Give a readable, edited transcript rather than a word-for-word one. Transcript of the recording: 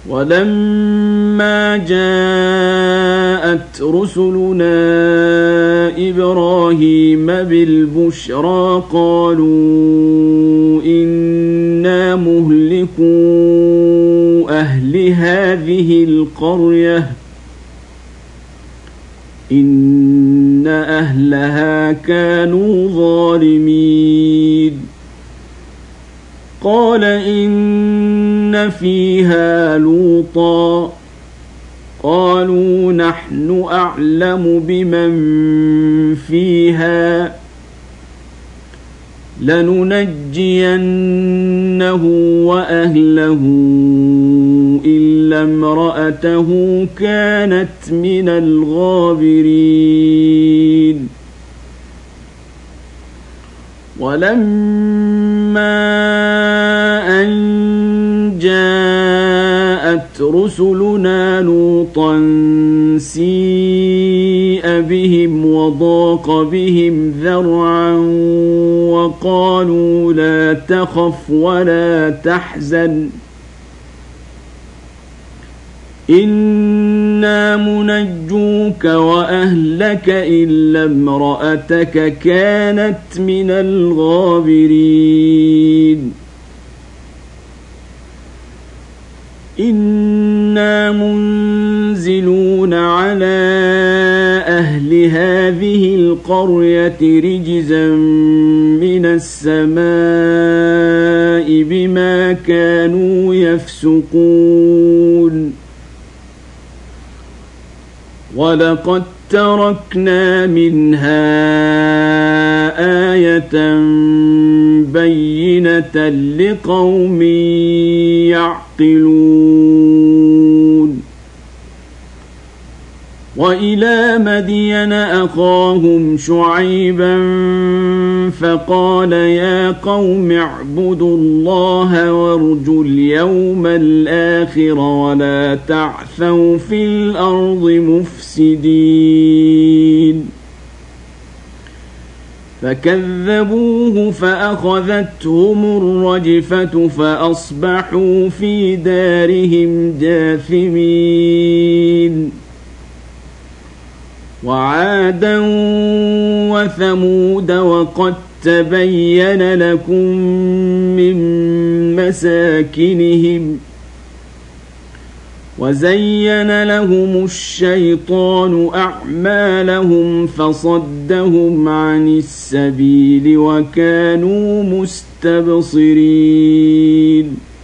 ولما جاءت رسلنا إبراهيم بالبشرى قالوا إنا مهلكو أهل هذه القرية إن أهلها كانوا ظالمين قال إن فيها لوطا قالوا نحن أعلم بمن فيها لننجينه وأهله إلا امرأته كانت من الغابرين ولما أن جاءت رسلنا لوطا سيء بهم وضاق بهم ذرعا وقالوا لا تخف ولا تحزن إنا منجوك وأهلك إلا امرأتك كانت من الغابرين إنا منزلون على أهل هذه القرية رجزا من السماء بما كانوا يفسقون ولقد تركنا منها آية بينة لقوم يعقلون وإلى مدين أخاهم شعيبا فقال يا قوم اعبدوا الله وارجوا اليوم الآخر ولا تعثوا في الأرض مفسدين فكذبوه فأخذتهم الرجفة فأصبحوا في دارهم جاثمين وعادا وثمود وقد تبين لكم من مساكنهم وزين لهم الشيطان أعمالهم فصدهم عن السبيل وكانوا مستبصرين